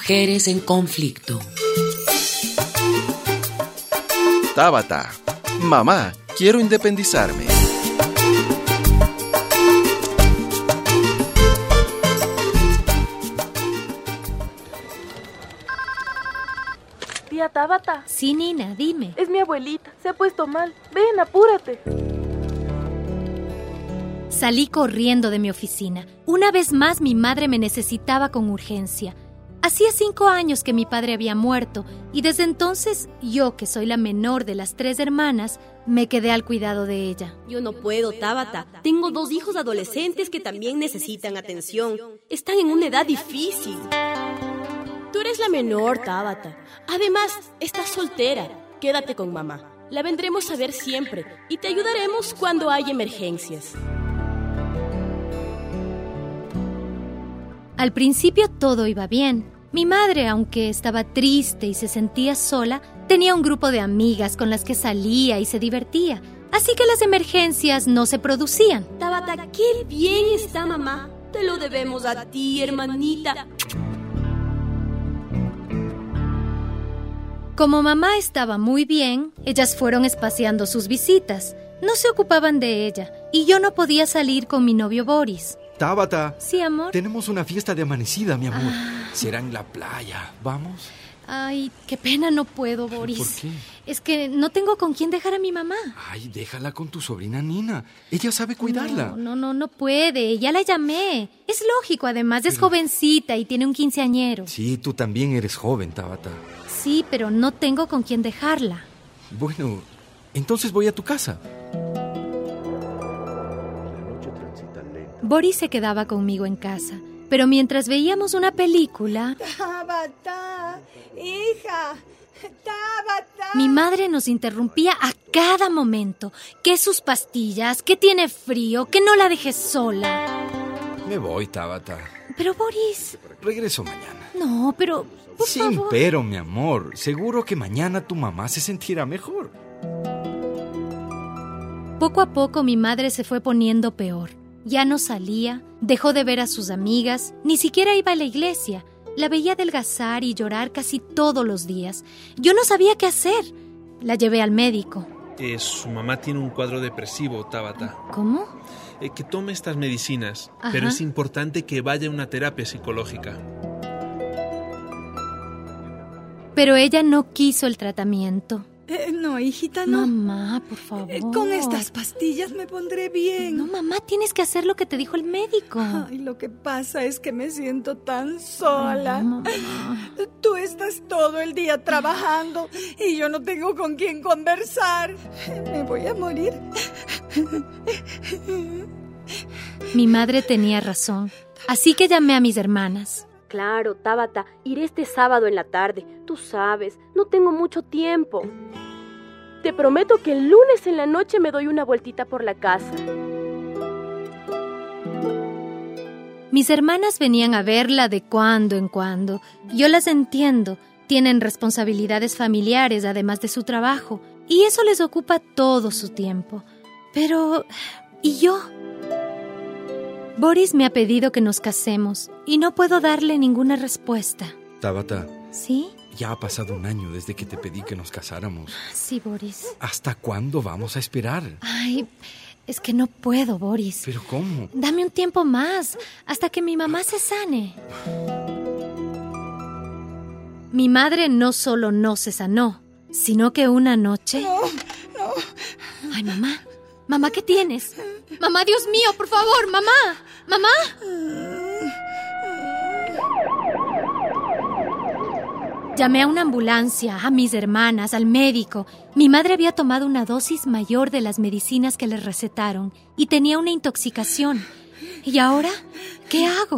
Mujeres en conflicto. Tabata, mamá, quiero independizarme. Tía Tabata. Sí, Nina, dime. Es mi abuelita, se ha puesto mal. Ven, apúrate. Salí corriendo de mi oficina. Una vez más mi madre me necesitaba con urgencia. Hacía 5 años que mi padre había muerto y desde entonces yo, que soy la menor de las 3 hermanas, me quedé al cuidado de ella. Yo no puedo, Tabata. Tengo 2 hijos adolescentes que también necesitan atención. Están en una edad difícil. Tú eres la menor, Tabata. Además, estás soltera. Quédate con mamá. La vendremos a ver siempre y te ayudaremos cuando haya emergencias. Al principio todo iba bien. Mi madre, aunque estaba triste y se sentía sola, tenía un grupo de amigas con las que salía y se divertía. Así que las emergencias no se producían. Tabata, qué bien está mamá. Te lo debemos a ti, hermanita. Como mamá estaba muy bien, ellas fueron espaciando sus visitas. No se ocupaban de ella y yo no podía salir con mi novio Boris. Tabata. Sí, amor. Tenemos una fiesta de amanecida, mi amor. Será en la playa. ¿Vamos? Ay, qué pena, no puedo, Boris. ¿Por qué? Es que no tengo con quién dejar a mi mamá. Ay, déjala con tu sobrina Nina. Ella sabe cuidarla. No puede. Ya la llamé. Es lógico, además, es jovencita y tiene un quinceañero. Sí, tú también eres joven, Tabata. Sí, pero no tengo con quién dejarla. Bueno, entonces voy a tu casa. Boris se quedaba conmigo en casa, pero mientras veíamos una película... ¡Tabata! ¡Hija! ¡Tabata! Mi madre nos interrumpía a cada momento. Que sus pastillas, que tiene frío, que no la dejes sola. Me voy, Tabata. Pero, Boris... Regreso mañana. No, pero... Por Sin favor. pero, mi amor. Seguro que mañana tu mamá se sentirá mejor. Poco a poco mi madre se fue poniendo peor. Ya no salía, dejó de ver a sus amigas, ni siquiera iba a la iglesia. La veía adelgazar y llorar casi todos los días. Yo no sabía qué hacer. La llevé al médico. Su mamá tiene un cuadro depresivo, Tabata. ¿Cómo? Que tome estas medicinas, Ajá. pero es importante que vaya a una terapia psicológica. Pero ella no quiso el tratamiento. No, hijita, no. Mamá, por favor. Con estas pastillas me pondré bien. No, mamá, tienes que hacer lo que te dijo el médico. Ay, lo que pasa es que me siento tan sola. No, mamá. Tú estás todo el día trabajando y yo no tengo con quién conversar. Me voy a morir. Mi madre tenía razón, así que llamé a mis hermanas. Claro, Tabata, iré este sábado en la tarde. Tú sabes, no tengo mucho tiempo. Te prometo que el lunes en la noche me doy una vueltita por la casa. Mis hermanas venían a verla de cuando en cuando. Yo las entiendo. Tienen responsabilidades familiares además de su trabajo, y eso les ocupa todo su tiempo. Pero... ¿y yo? Boris me ha pedido que nos casemos y no puedo darle ninguna respuesta. Tabata. ¿Sí? Ya ha pasado 1 año desde que te pedí que nos casáramos. Sí, Boris. ¿Hasta cuándo vamos a esperar? Ay, es que no puedo, Boris. ¿Pero cómo? Dame un tiempo más, hasta que mi mamá se sane. Mi madre no solo no se sanó, sino que una noche... No. Ay, mamá. Mamá, ¿qué tienes? Mamá, Dios mío, por favor, mamá. Mamá. Llamé a una ambulancia, a mis hermanas, al médico. Mi madre había tomado una dosis mayor de las medicinas que le recetaron y tenía una intoxicación. ¿Y ahora? ¿Qué hago?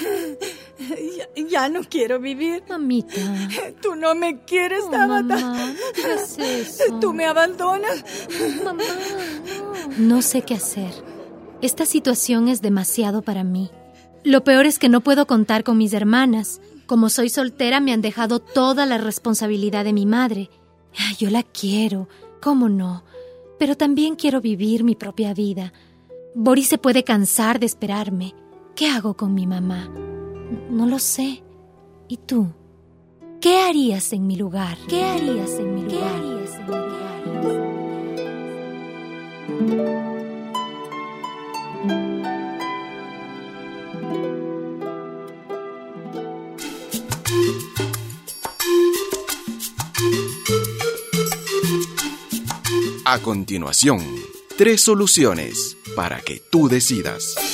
Ya no quiero vivir. Mamita. Tú no me quieres, Oh, Tabata. mamá, no digas eso. Tú me abandonas. Mamá, no. No sé qué hacer. Esta situación es demasiado para mí. Lo peor es que no puedo contar con mis hermanas. Como soy soltera, me han dejado toda la responsabilidad de mi madre. Ay, yo la quiero, ¿cómo no? Pero también quiero vivir mi propia vida. Boris se puede cansar de esperarme. ¿Qué hago con mi mamá? No lo sé. ¿Y tú? ¿Qué harías en mi lugar? ¿Qué harías en mi lugar? A continuación, 3 soluciones para que tú decidas.